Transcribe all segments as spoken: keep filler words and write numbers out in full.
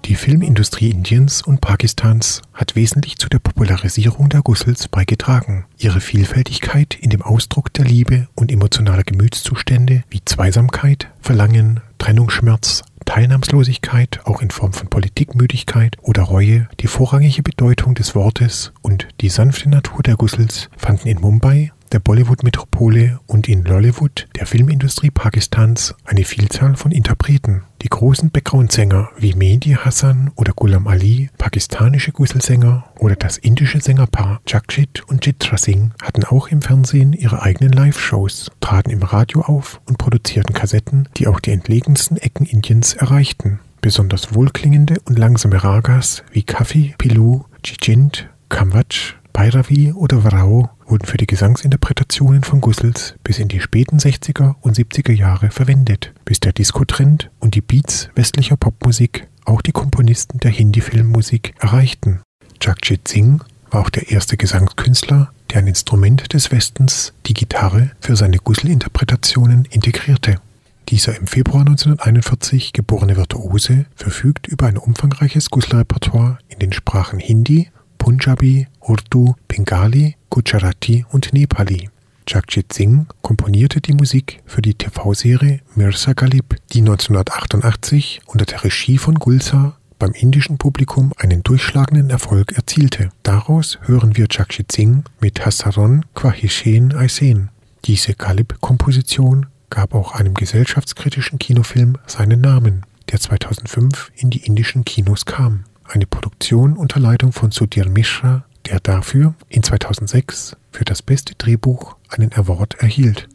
Die Filmindustrie Indiens und Pakistans hat wesentlich zu der Popularisierung der Ghazals beigetragen. Ihre Vielfältigkeit in dem Ausdruck der Liebe und emotionaler Gemütszustände wie Zweisamkeit, Verlangen, Trennungsschmerz, Teilnahmslosigkeit, auch in Form von Politikmüdigkeit oder Reue, die vorrangige Bedeutung des Wortes und die sanfte Natur der Ghazals fanden in Mumbai, der Bollywood-Metropole, und in Lollywood, der Filmindustrie Pakistans, eine Vielzahl von Interpreten. Die großen Background-Sänger wie Mehdi Hasan oder Ghulam Ali, pakistanische Ghazal-Sänger oder das indische Sängerpaar Jagjit und Chitra Singh hatten auch im Fernsehen ihre eigenen Live-Shows, traten im Radio auf und produzierten Kassetten, die auch die entlegensten Ecken Indiens erreichten. Besonders wohlklingende und langsame Ragas wie Kafi, Pilu, Jijind, Kamwaj, Bhairavi oder Varao wurden für die Gesangsinterpretationen von Ghazals bis in die späten sechziger und siebziger Jahre verwendet, bis der Disco-Trend und die Beats westlicher Popmusik auch die Komponisten der Hindi-Filmmusik erreichten. Jagjit Singh war auch der erste Gesangskünstler, der ein Instrument des Westens, die Gitarre, für seine Ghazal-Interpretationen integrierte. Dieser im Februar neunzehnhunderteinundvierzig geborene Virtuose verfügt über ein umfangreiches Ghazal-Repertoire in den Sprachen Hindi, Punjabi, Urdu, Bengali, Gujarati und Nepali. Jagjit Singh komponierte die Musik für die T V-Serie Mirza Ghalib, die neunzehnhundertachtundachtzig unter der Regie von Gulzar beim indischen Publikum einen durchschlagenden Erfolg erzielte. Daraus hören wir Jagjit Singh mit Hasaron Khwahishen Aisen. Diese Ghalib-Komposition gab auch einem gesellschaftskritischen Kinofilm seinen Namen, der zweitausendfünf in die indischen Kinos kam. Eine Produktion unter Leitung von Sudhir Mishra, der dafür in zweitausendsechs für das beste Drehbuch einen Award erhielt.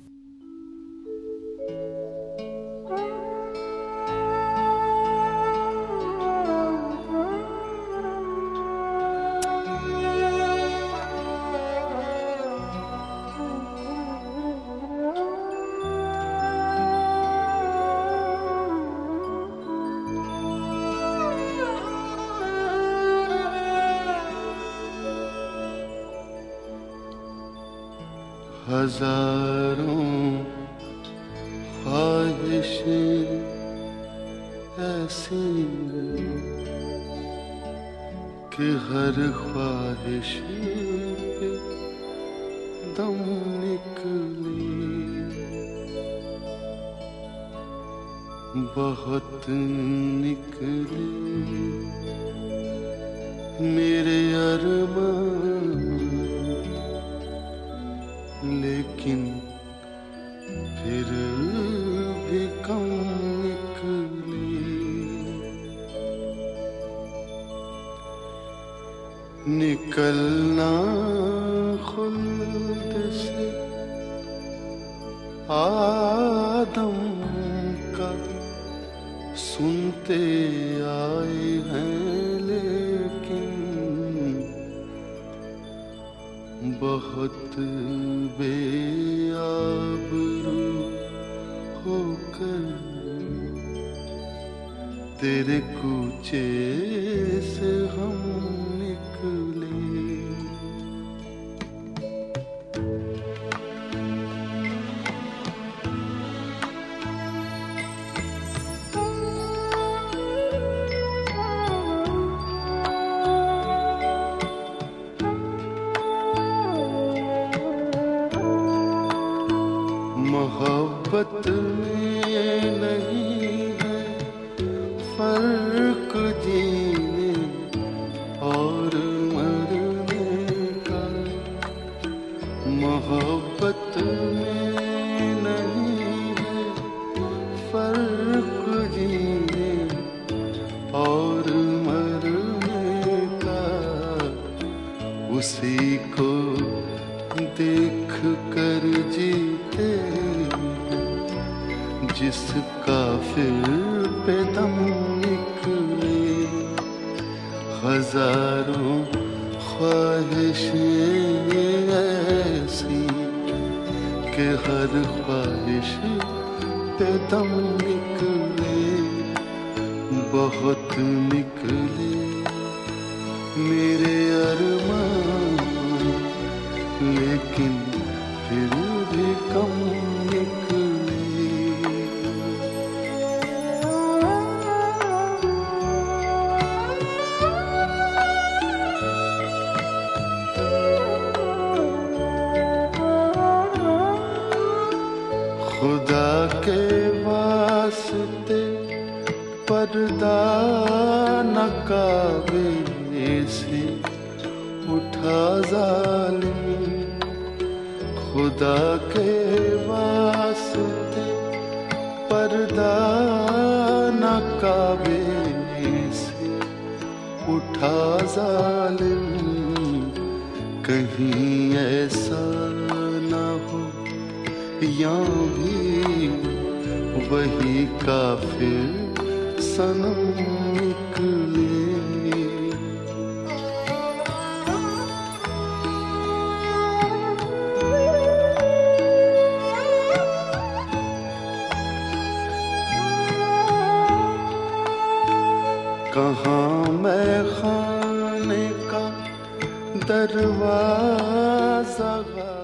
हजारों ख्वाहिशें ऐसी कि हर ख्वाहिश पे दम निकले, बहुत निकले मेरे अरमान, लेकिन फिर भी कम निकले। निकलना खुल्द से आदम का सुनते आए हैं, लेकिन बहुत बेआबरू होकर तेरे कूचे से हम निकले। मोहब्बत में नहीं है फर्क जीने और मरने का, मोहब्बत में नहीं है फर्क जीने और मरने का। उसी को देख कर जीते जिसका फिर पे दम निकले। हजारों ख्वाहिशें ऐसी कि हर ख्वाहिश पे दम निकले, बहुत निकले मेरे अरमान, लेकिन फिर भी कम निकले। पर्दा नकाबे से उठा जालिम खुदा के वास्ते पर्दा नकाबे से उठा जालिम कहीं ऐसा ना हो या भी वही काफिर सनम निकले कहाँ मैं खाने का दरवाजा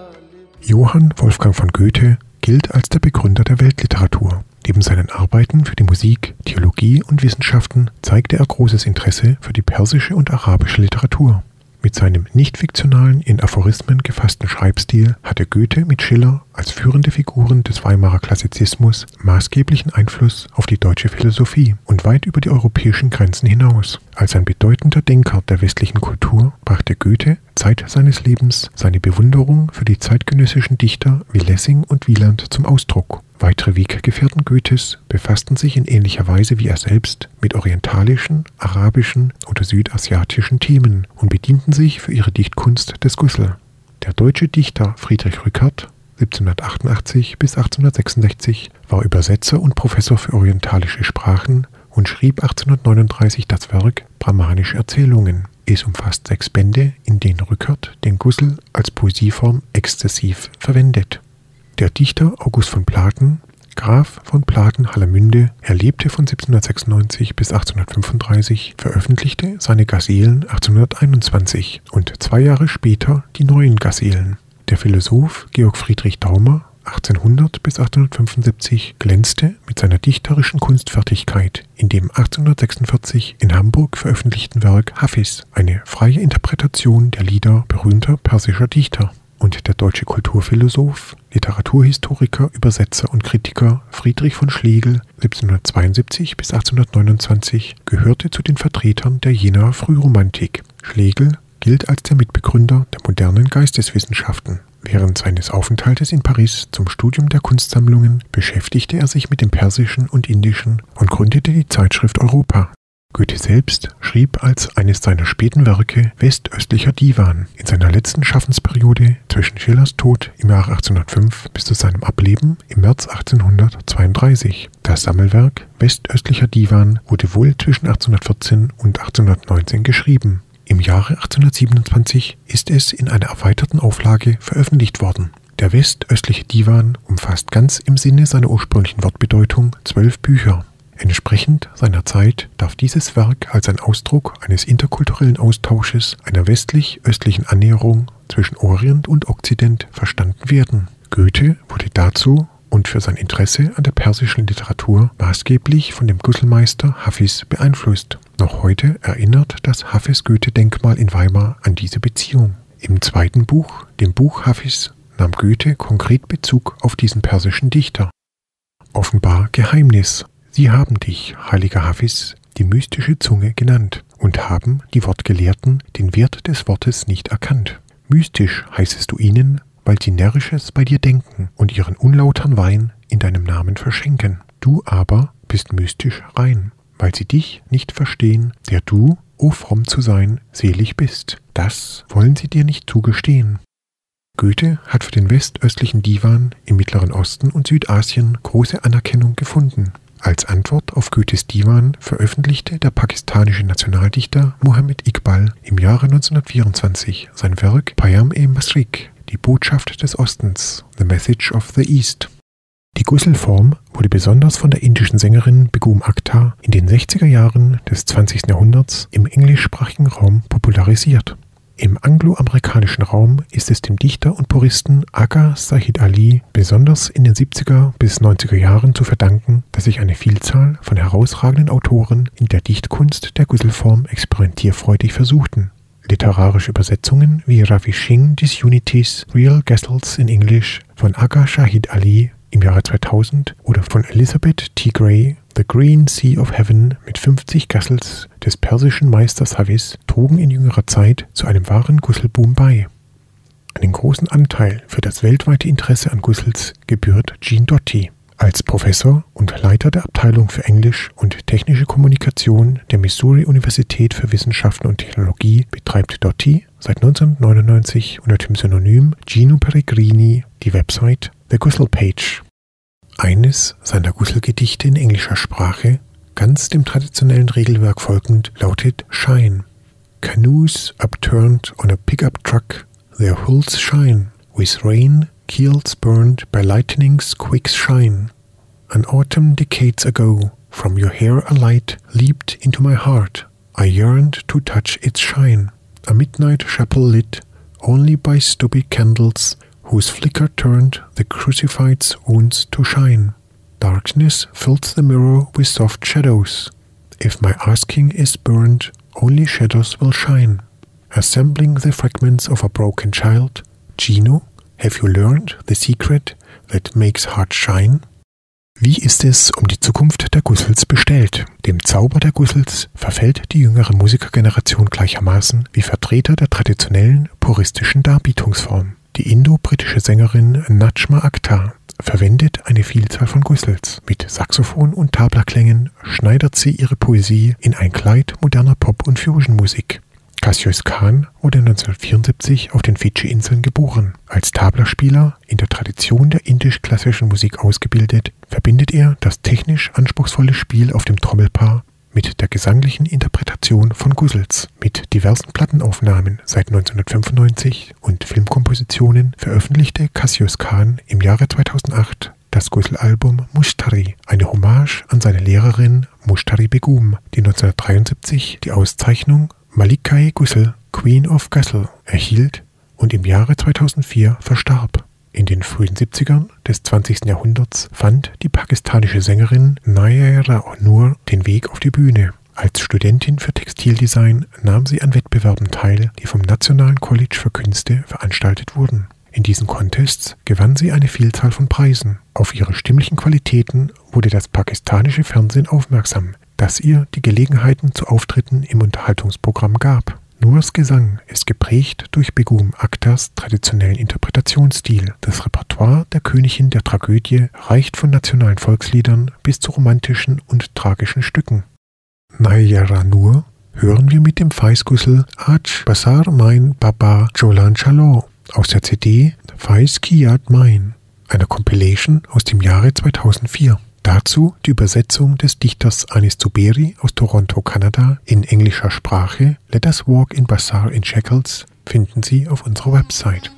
Johann Wolfgang von Goethe gilt als der Begründer der Weltliteratur. Neben seinen Arbeiten für die Musik, Theologie und Wissenschaften zeigte er großes Interesse für die persische und arabische Literatur. Mit seinem nicht fiktionalen, in Aphorismen gefassten Schreibstil hatte Goethe mit Schiller als führende Figuren des Weimarer Klassizismus maßgeblichen Einfluss auf die deutsche Philosophie und weit über die europäischen Grenzen hinaus. Als ein bedeutender Denker der westlichen Kultur brachte Goethe Zeit seines Lebens seine Bewunderung für die zeitgenössischen Dichter wie Lessing und Wieland zum Ausdruck. Weitere Weggefährten Goethes befassten sich in ähnlicher Weise wie er selbst mit orientalischen, arabischen oder südasiatischen Themen und bedienten sich für ihre Dichtkunst des Gusel. Der deutsche Dichter Friedrich Rückert siebzehnhundertachtundachtzig bis achtzehnhundertsechsundsechzig war Übersetzer und Professor für orientalische Sprachen und schrieb achtzehnhundertneununddreißig das Werk Brahmanische Erzählungen. Es umfasst sechs Bände, in denen Rückert den Gusel als Poesieform exzessiv verwendet. Der Dichter August von Platen, Graf von Platen-Hallermünde, er lebte von siebzehnhundertsechsundneunzig bis achtzehnhundertfünfunddreißig, veröffentlichte seine Gazelen achtzehnhunderteinundzwanzig und zwei Jahre später die neuen Gazelen. Der Philosoph Georg Friedrich Daumer achtzehnhundert bis achtzehnhundertfünfundsiebzig glänzte mit seiner dichterischen Kunstfertigkeit in dem achtzehnhundertsechsundvierzig in Hamburg veröffentlichten Werk Hafiz, eine freie Interpretation der Lieder berühmter persischer Dichter. Und der deutsche Kulturphilosoph, Literaturhistoriker, Übersetzer und Kritiker Friedrich von Schlegel siebzehnhundertzweiundsiebzig bis achtzehnhundertneunundzwanzig gehörte zu den Vertretern der Jenaer Frühromantik. Schlegel gilt als der Mitbegründer der modernen Geisteswissenschaften. Während seines Aufenthaltes in Paris zum Studium der Kunstsammlungen beschäftigte er sich mit dem Persischen und Indischen und gründete die Zeitschrift Europa. Goethe selbst schrieb als eines seiner späten Werke Westöstlicher Divan in seiner letzten Schaffensperiode zwischen Schillers Tod im Jahre achtzehnhundertfünf bis zu seinem Ableben im März achtzehnhundertzweiunddreißig. Das Sammelwerk Westöstlicher Divan wurde wohl zwischen achtzehnhundertvierzehn und achtzehnhundertneunzehn geschrieben. Im Jahre achtzehnhundertsiebenundzwanzig ist es in einer erweiterten Auflage veröffentlicht worden. Der Westöstliche Divan umfasst ganz im Sinne seiner ursprünglichen Wortbedeutung zwölf Bücher. Entsprechend seiner Zeit darf dieses Werk als ein Ausdruck eines interkulturellen Austausches, einer westlich-östlichen Annäherung zwischen Orient und Okzident verstanden werden. Goethe wurde dazu und für sein Interesse an der persischen Literatur maßgeblich von dem Guselmeister Hafiz beeinflusst. Noch heute erinnert das Hafiz-Goethe-Denkmal in Weimar an diese Beziehung. Im zweiten Buch, dem Buch Hafiz, nahm Goethe konkret Bezug auf diesen persischen Dichter. Offenbar Geheimnis. Sie haben dich, heiliger Hafiz, die mystische Zunge genannt und haben, die Wortgelehrten, den Wert des Wortes nicht erkannt. Mystisch heißest du ihnen, weil sie Närrisches bei dir denken und ihren unlautern Wein in deinem Namen verschenken. Du aber bist mystisch rein, weil sie dich nicht verstehen, der du, o fromm zu sein, selig bist. Das wollen sie dir nicht zugestehen. Goethe hat für den westöstlichen Divan im Mittleren Osten und Südasien große Anerkennung gefunden. Als Antwort auf Goethes Divan veröffentlichte der pakistanische Nationaldichter Muhammad Iqbal im Jahre neunzehnhundertvierundzwanzig sein Werk Payam-e-Mashriq, die Botschaft des Ostens, The Message of the East. Die Guselform wurde besonders von der indischen Sängerin Begum Akhtar in den sechziger Jahren des zwanzigsten Jahrhunderts im englischsprachigen Raum popularisiert. Im angloamerikanischen Raum ist es dem Dichter und Puristen Agha Zahid Ali besonders in den siebziger bis neunziger Jahren zu verdanken, dass sich eine Vielzahl von herausragenden Autoren in der Dichtkunst der Guselform experimentierfreudig versuchten. Literarische Übersetzungen wie Ravi Singh Disunities Real Ghazals in English von Agha Zahid Ali im Jahre zweitausend oder von Elizabeth T. Gray The Green Sea of Heaven mit fünfzig Ghazals des persischen Meisters Hafiz trugen in jüngerer Zeit zu einem wahren Ghusl-Boom bei. Einen großen Anteil für das weltweite Interesse an Ghusls gebührt Jean Doty. Als Professor und Leiter der Abteilung für Englisch und technische Kommunikation der Missouri-Universität für Wissenschaften und Technologie betreibt Doty seit neunzehnhundertneunundneunzig unter dem Synonym Gino Peregrini die Website The Ghusl Page. Eines seiner Ghusl-Gedichte in englischer Sprache, ganz dem traditionellen Regelwerk folgend, lautet Shine. Canoes upturned on a pickup truck, their hulls shine, with rain, keels burned by lightning's quick shine. An autumn decades ago, from your hair a light leaped into my heart. I yearned to touch its shine. A midnight chapel lit only by stubby candles, whose flicker turned the crucified's wounds to shine. Darkness fills the mirror with soft shadows. If my asking is burned, only shadows will shine. Assembling the fragments of a broken child, Gino, have you learned the secret that makes heart shine? Wie ist es um die Zukunft der Ghusls bestellt? Dem Zauber der Ghusls verfällt die jüngere Musikergeneration gleichermaßen wie Vertreter der traditionellen puristischen Darbietungsform. Die indo-britische Sängerin Najma Akhtar verwendet eine Vielzahl von Ghusls. Mit Saxophon und Tablaklängen schneidert sie ihre Poesie in ein Kleid moderner Pop- und Fusionmusik. Cassius Khan wurde neunzehnhundertvierundsiebzig auf den Fidschi-Inseln geboren. Als Tablaspieler in der Tradition der indisch-klassischen Musik ausgebildet, verbindet er das technisch anspruchsvolle Spiel auf dem Trommelpaar mit der gesanglichen Interpretation von Ghusls. Mit diversen Plattenaufnahmen seit neunzehnhundertfünfundneunzig und Filmkompositionen veröffentlichte Cassius Khan im Jahre zweitausendacht das Ghusl-Album Mushtari, eine Hommage an seine Lehrerin Mushtari Begum, die neunzehnhundertdreiundsiebzig die Auszeichnung Malikai Ghusl, Queen of Ghusl, erhielt und im Jahre zweitausendvier verstarb. In den frühen siebzigern des zwanzigsten Jahrhunderts fand die pakistanische Sängerin Nayyara Noor den Weg auf die Bühne. Als Studentin für Textildesign nahm sie an Wettbewerben teil, die vom Nationalen College für Künste veranstaltet wurden. In diesen Contests gewann sie eine Vielzahl von Preisen. Auf ihre stimmlichen Qualitäten wurde das pakistanische Fernsehen aufmerksam, das ihr die Gelegenheiten zu Auftritten im Unterhaltungsprogramm gab. Noors Gesang ist geprägt durch Begum Akhtars traditionellen Interpretationsstil. Das Repertoire der Königin der Tragödie reicht von nationalen Volksliedern bis zu romantischen und tragischen Stücken. Nayyara Noor hören wir mit dem Faiz Ghusl Aaj Basar Mein Baba Jolan Chalo aus der C D Faiz Ki Yaad Mein, einer Compilation aus dem Jahre zweitausendvier. Dazu die Übersetzung des Dichters Anis Zuberi aus Toronto, Kanada, in englischer Sprache. Let Us Walk in Bazaar in Shackles finden Sie auf unserer Website.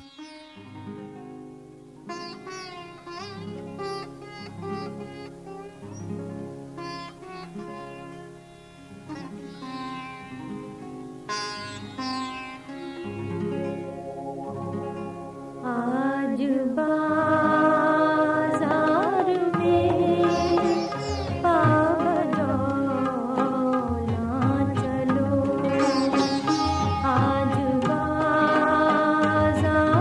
Aaaj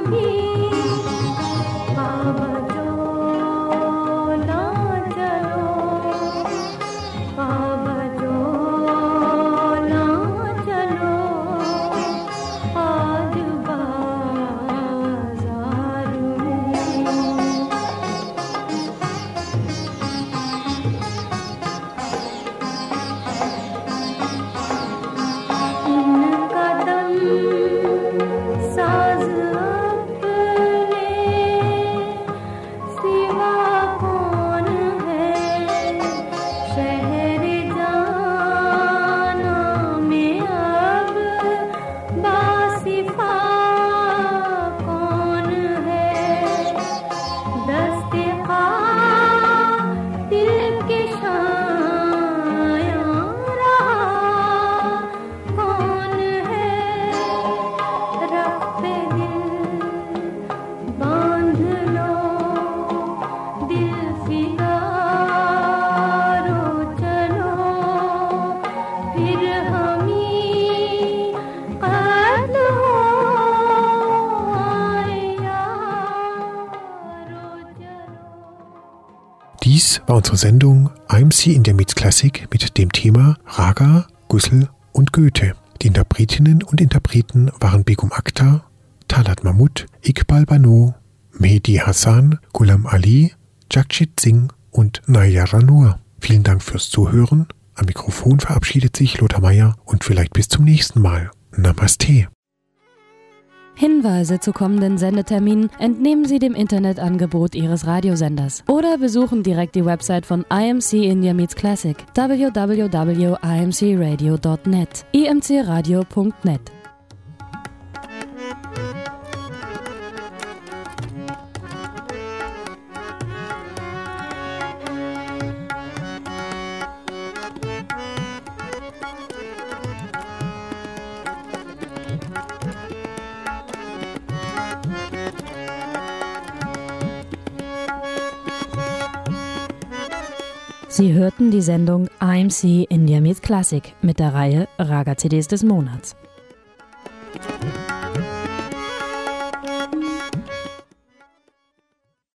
Dies war unsere Sendung I M C India Meets Classic mit dem Thema Raga, Ghusl und Goethe. Die Interpretinnen und Interpreten waren Begum Akhtar, Talat Mahmud, Iqbal Bano, Mehdi Hassan, Ghulam Ali, Jagjit Singh und Nayyar Noor. Vielen Dank fürs Zuhören. Am Mikrofon verabschiedet sich Lothar Meier und vielleicht bis zum nächsten Mal. Namaste. Hinweise zu kommenden Sendeterminen entnehmen Sie dem Internetangebot Ihres Radiosenders oder besuchen direkt die Website von I M C India Meets Classic w w w punkt i m c radio punkt net i m c radio punkt net. Sie hörten die Sendung I M C India Meets Classic mit der Reihe Raga-C Ds des Monats.